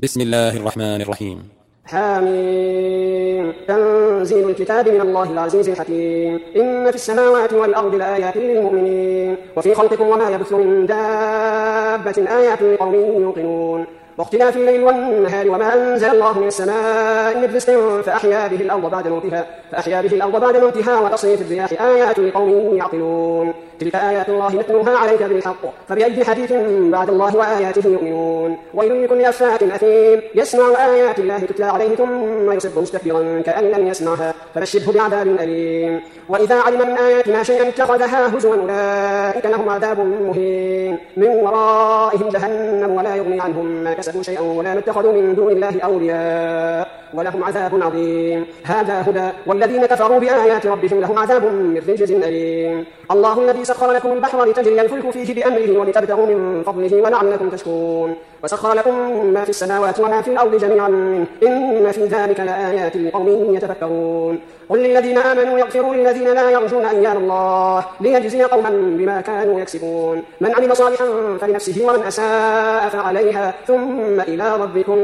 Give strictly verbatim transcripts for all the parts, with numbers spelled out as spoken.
بسم الله الرحمن الرحيم. حاميم. تنزيل الكتاب من الله العزيز الحكيم. إن في السماوات والأرض لآيات للمؤمنين وفي خلقكم وما يبث من دابة آيات لقوم يوقنون واختلاف الليل والنهار وما أنزل الله من السماء من رزق فأحيا به الأرض بعد موتها فأحيا به الأرض بعد موتها وتصريف الرياح آيات لقوم يعقلون. تلك آيات الله نتلوها عليك بالحق فبأي حديث بعد الله وآياته يؤمنون. ويل لكل أفاك أثيم يسمع آيات الله تتلى عليه ثم يصب مستكبرا كأن لم يسمعها فبشره بعذاب أليم. وإذا علم من آياتنا شيئا اتخذها هزوا أولئك لهم عذاب مهين من ورائهم جهنم ولا يغني عنهم ما كسبوا شيئا ولا اتخذوا من دون الله أولياء ولهم عذاب عظيم. هذا هدى والذين كفروا بآيات ربهم لهم عذاب من رجز أليم. الله الذي سخر لكم البحر لتجري الفلك فيه بأمره ولتبتغوا من فضله ولعلكم تشكرون وسخر لكم ما في السماوات وما في الأرض جميعا منه إن في ذلك لآيات لقوم يتفكرون. قل للذين آمنوا يغفروا للذين لا يرجون أيام الله ليجزي قوما بما كانوا يكسبون من عمل صالحا فلنفسه ومن أساء فعليها ثم إلى ربكم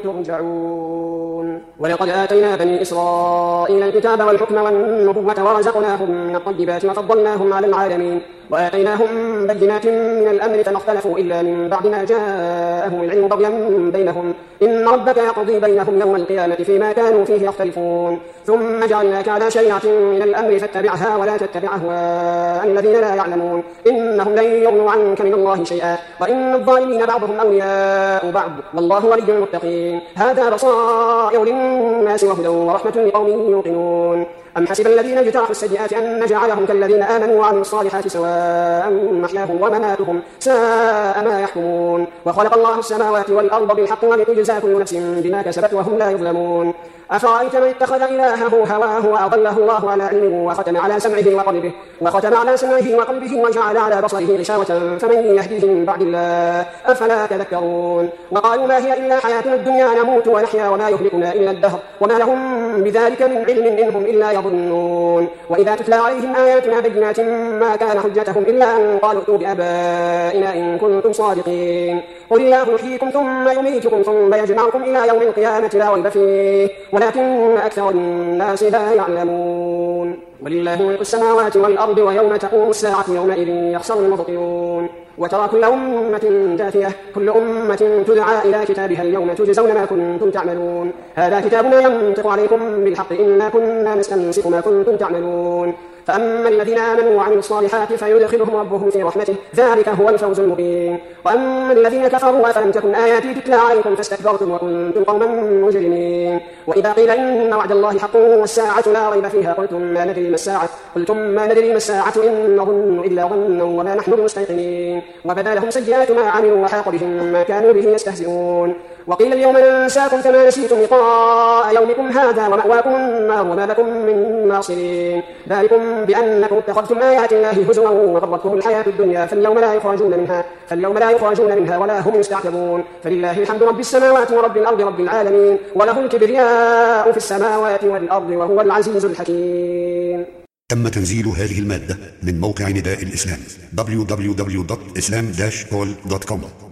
ترجعون. ولقد آتينا بني إسرائيل الكتاب والحكم والنبوة ورزقناهم من الطيبات وفضلناهم على العالمين وآتيناهم بينات من الأمر فما اختلفوا إلا من بعد ما جاءهم العلم بغيا بينهم إن ربك يقضي بينهم يوم القيامة فيما كانوا فيه يختلفون ثم جعلناك على شريعة من الأمر فاتبعها ولا تتبع أهواء الذين لا يعلمون إنهم لن يغنوا عنك من الله شيئا وإن الظالمين بعضهم أولياء بعض والله ولي المتقين. هذا بصائر للناس وهدى ورحمة لقوم يوقنون. أم حسب الذين اجترحوا السيئات أن نجعلهم كالذين آمنوا وعملوا الصالحات سواء محياهم ومماتهم ساء ما يحكمون. وخلق الله السماوات والأرض بالحق ولتجزى كل نفس بما كسبت وهم لا يظلمون. أفرأيت من اتخذ إلهه هواه وأضله الله على علمه وختم على سمعه وقلبه وختم على سمعه وقلبه وجعل على بصره غشاوة فمن يهديه من بعد الله أفلا تذكرون. وقالوا ما هي إلا حياتنا الدنيا نموت ونحيا وما يهلكنا إلا الدهر وما لهم بذلك من علم إنهم إلا يظنون. وإذا تتلى عليهم آياتنا بينات ما كان حجتهم إلا أن قالوا ائتوا بآبائنا إن كنتم صادقين. قل الله يحييكم ثم يميتكم ثم يجمعكم إلى يوم القيامة لا ريب فيه ولكن أكثر الناس لا يعلمون. ولله ملك السماوات والأرض ويوم تقوم الساعة يومئذ يخسر المبطلون. وترى كل أمة جاثية كل أمة تدعى إلى كتابها اليوم تجزون ما كنتم تعملون هذا كتابنا ينطق عليكم بالحق إنا كنا نستنسخ ما كنتم تعملون. فأما الذين آمنوا وعملوا الصالحات فيدخلهم ربهم في رحمته ذلك هو الفوز المبين. وأما الذين كفروا أفلم تكن آياتي تتلى عليكم فاستكبرتم وكنتم قوما مجرمين. وإذا قيل إن وعد الله حق والساعة لا ريب فيها قلتم ما ندري ما الساعة قلتم ما ندري ما الساعة إن نظن إلا ظنا وما نحن بمستيقنين. وبدا لهم سيئات ما عملوا وحاق بهم ما كانوا به يستهزئون. وقيل اليوم ننساكم كما نسيتم لقاء يومكم هذا ومأواكم النار وما لكم من ناصرين ذلكم بأنكم اتخذتم آيات الله هزوا وغرتكم الحياة الدنيا فاليوم لا يخرجون منها فاليوم لا يخرجون منها ولا هم يستعتبون. فلله الحمد رب السماوات ورب الأرض رب العالمين وله الكبرياء في السماوات والأرض وهو العزيز الحكيم. تم تنزيل هذه المادة من موقع نداء الإسلام دبليو دبليو دبليو دوت إسلام داش كول دوت كوم.